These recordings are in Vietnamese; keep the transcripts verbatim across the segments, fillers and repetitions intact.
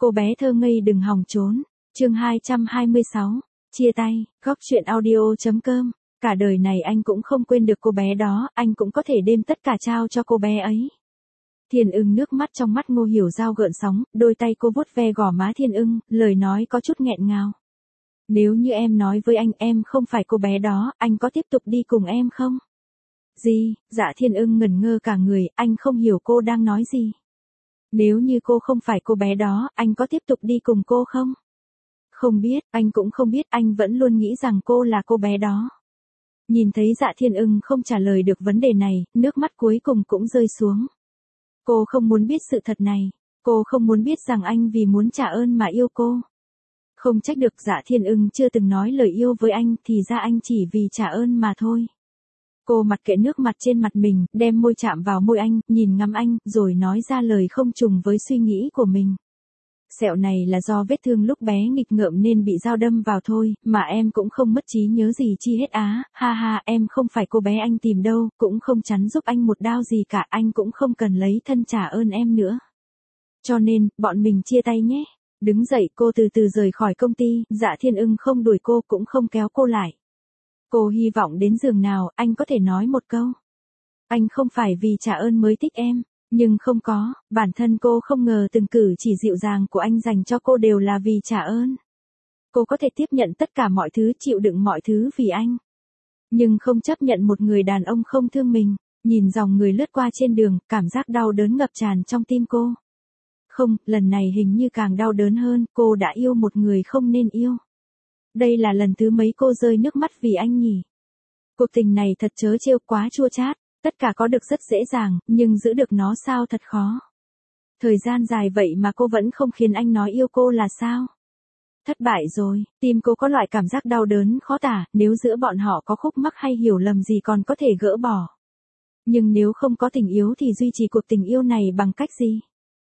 Cô bé thơ ngây đừng hòng trốn. Chương hai trăm hai mươi sáu. Chia tay. Góc truyện audio chấm com. Cả đời này anh cũng không quên được cô bé đó, anh cũng có thể đem tất cả trao cho cô bé ấy. Thiên Ưng nước mắt trong mắt Ngô Hiểu Giao gợn sóng, đôi tay cô vuốt ve gò má Thiên Ưng, lời nói có chút nghẹn ngào. Nếu như em nói với anh em không phải cô bé đó, anh có tiếp tục đi cùng em không? Gì? Dạ Thiên Ưng ngẩn ngơ cả người, anh không hiểu cô đang nói gì. Nếu như cô không phải cô bé đó, anh có tiếp tục đi cùng cô không? Không biết, anh cũng không biết, anh vẫn luôn nghĩ rằng cô là cô bé đó. Nhìn thấy Dạ Thiên Ưng không trả lời được vấn đề này, nước mắt cuối cùng cũng rơi xuống. Cô không muốn biết sự thật này. Cô không muốn biết rằng anh vì muốn trả ơn mà yêu cô. Không trách được Dạ Thiên Ưng chưa từng nói lời yêu với anh, thì ra anh chỉ vì trả ơn mà thôi. Cô mặc kệ nước mặt trên mặt mình, đem môi chạm vào môi anh, nhìn ngắm anh, rồi nói ra lời không trùng với suy nghĩ của mình. Sẹo này là do vết thương lúc bé nghịch ngợm nên bị dao đâm vào thôi, mà em cũng không mất trí nhớ gì chi hết á, ha ha, em không phải cô bé anh tìm đâu, cũng không chắn giúp anh một đao gì cả, anh cũng không cần lấy thân trả ơn em nữa. Cho nên, bọn mình chia tay nhé. Đứng dậy cô từ từ rời khỏi công ty, Dạ Thiên Ưng không đuổi cô cũng không kéo cô lại. Cô hy vọng đến giường nào, anh có thể nói một câu. Anh không phải vì trả ơn mới thích em. Nhưng không có, bản thân cô không ngờ từng cử chỉ dịu dàng của anh dành cho cô đều là vì trả ơn. Cô có thể tiếp nhận tất cả mọi thứ, chịu đựng mọi thứ vì anh. Nhưng không chấp nhận một người đàn ông không thương mình. Nhìn dòng người lướt qua trên đường, cảm giác đau đớn ngập tràn trong tim cô. Không, lần này hình như càng đau đớn hơn, cô đã yêu một người không nên yêu. Đây là lần thứ mấy cô rơi nước mắt vì anh nhỉ? Cuộc tình này thật trớ trêu, quá chua chát. Tất cả có được rất dễ dàng, nhưng giữ được nó sao thật khó. Thời gian dài vậy mà cô vẫn không khiến anh nói yêu cô là sao? Thất bại rồi, tim cô có loại cảm giác đau đớn khó tả, nếu giữa bọn họ có khúc mắc hay hiểu lầm gì còn có thể gỡ bỏ. Nhưng nếu không có tình yêu thì duy trì cuộc tình yêu này bằng cách gì?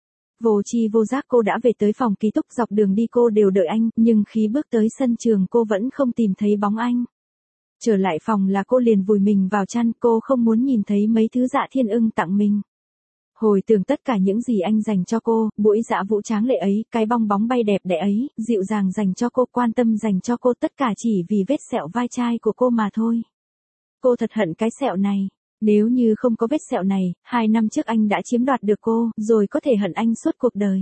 Vô tri vô giác cô đã về tới phòng ký túc, dọc đường đi cô đều đợi anh, nhưng khi bước tới sân trường cô vẫn không tìm thấy bóng anh. Trở lại phòng là cô liền vùi mình vào chăn, cô không muốn nhìn thấy mấy thứ Dạ Thiên Ưng tặng mình. Hồi tưởng tất cả những gì anh dành cho cô, buổi dạ vũ tráng lệ ấy, cái bong bóng bay đẹp đẽ ấy, dịu dàng dành cho cô, quan tâm dành cho cô, tất cả chỉ vì vết sẹo vai chai của cô mà thôi. Cô thật hận cái sẹo này. Nếu như không có vết sẹo này, hai năm trước anh đã chiếm đoạt được cô, rồi có thể hận anh suốt cuộc đời.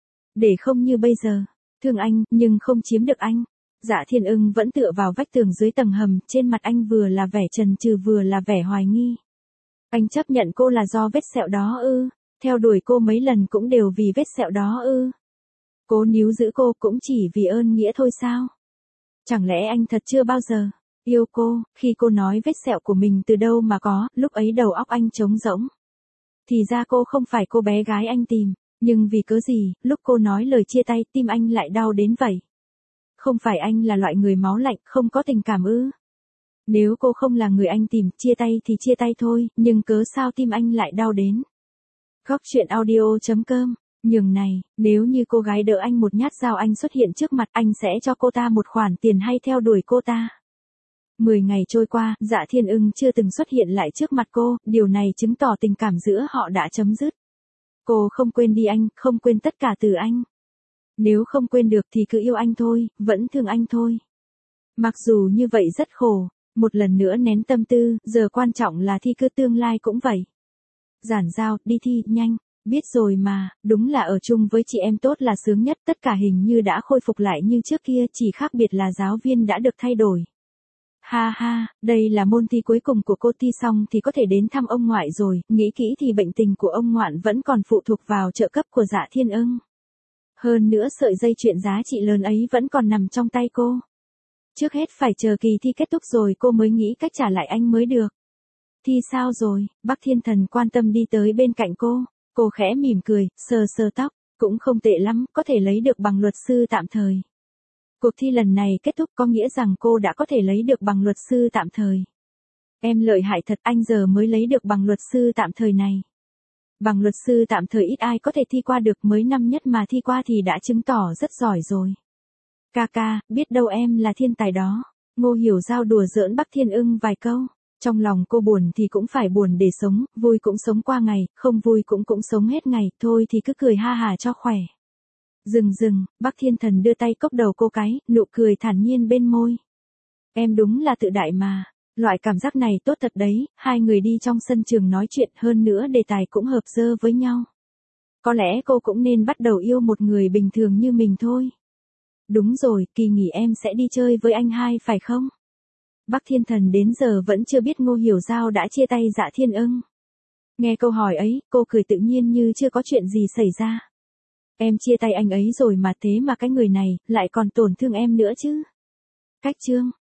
Để không như bây giờ, thương anh, nhưng không chiếm được anh. Dạ Thiên Ưng vẫn tựa vào vách tường dưới tầng hầm, trên mặt anh vừa là vẻ chần chừ vừa là vẻ hoài nghi. Anh chấp nhận cô là do vết sẹo đó ư? Theo đuổi cô mấy lần cũng đều vì vết sẹo đó ư? Cố níu giữ cô cũng chỉ vì ơn nghĩa thôi sao? Chẳng lẽ anh thật chưa bao giờ yêu cô? Khi cô nói vết sẹo của mình từ đâu mà có, lúc ấy đầu óc anh trống rỗng. Thì ra cô không phải cô bé gái anh tìm, nhưng vì cớ gì, lúc cô nói lời chia tay tim anh lại đau đến vậy? Không phải anh là loại người máu lạnh, không có tình cảm ư? Nếu cô không là người anh tìm, chia tay thì chia tay thôi, nhưng cớ sao tim anh lại đau đến? Góc truyện audio chấm com. Nhường này, nếu như cô gái đỡ anh một nhát dao anh xuất hiện trước mặt, anh sẽ cho cô ta một khoản tiền hay theo đuổi cô ta. Mười ngày trôi qua, Dạ Thiên Ưng chưa từng xuất hiện lại trước mặt cô, điều này chứng tỏ tình cảm giữa họ đã chấm dứt. Cô không quên đi anh, không quên tất cả từ anh. Nếu không quên được thì cứ yêu anh thôi, vẫn thương anh thôi. Mặc dù như vậy rất khổ, một lần nữa nén tâm tư, giờ quan trọng là thi cử tương lai cũng vậy. Giản Giao, đi thi, nhanh, biết rồi mà, đúng là ở chung với chị em tốt là sướng nhất, tất cả hình như đã khôi phục lại như trước kia, chỉ khác biệt là giáo viên đã được thay đổi. Ha ha, đây là môn thi cuối cùng của cô, thi xong thì có thể đến thăm ông ngoại rồi, nghĩ kỹ thì bệnh tình của ông ngoạn vẫn còn phụ thuộc vào trợ cấp của Dạ Thiên Ưng. Hơn nữa sợi dây chuyền giá trị lớn ấy vẫn còn nằm trong tay cô. Trước hết phải chờ kỳ thi kết thúc rồi cô mới nghĩ cách trả lại anh mới được. Thi sao rồi? Bắc Thiên Thần quan tâm đi tới bên cạnh cô. Cô khẽ mỉm cười, sờ sờ tóc, cũng không tệ lắm, có thể lấy được bằng luật sư tạm thời. Cuộc thi lần này kết thúc có nghĩa rằng cô đã có thể lấy được bằng luật sư tạm thời. Em lợi hại thật, anh giờ mới lấy được bằng luật sư tạm thời này. Bằng luật sư tạm thời ít ai có thể thi qua được, mới năm nhất mà thi qua thì đã chứng tỏ rất giỏi rồi. Ca ca, biết đâu em là thiên tài đó. Ngô Hiểu Giao đùa giỡn Bắc Thiên Ưng vài câu. Trong lòng cô buồn thì cũng phải buồn để sống, vui cũng sống qua ngày, không vui cũng cũng sống hết ngày, thôi thì cứ cười ha hà cho khỏe. Dừng dừng, Bắc Thiên Thần đưa tay cốc đầu cô cái, nụ cười thản nhiên bên môi. Em đúng là tự đại mà. Loại cảm giác này tốt thật đấy, hai người đi trong sân trường nói chuyện hơn nữa đề tài cũng hợp dơ với nhau. Có lẽ cô cũng nên bắt đầu yêu một người bình thường như mình thôi. Đúng rồi, kỳ nghỉ em sẽ đi chơi với anh hai phải không? Bắc Thiên Thần đến giờ vẫn chưa biết Ngô Hiểu Giao đã chia tay Dạ Thiên Ưng. Nghe câu hỏi ấy, cô cười tự nhiên như chưa có chuyện gì xảy ra. Em chia tay anh ấy rồi mà thế mà cái người này lại còn tổn thương em nữa chứ. Cách chương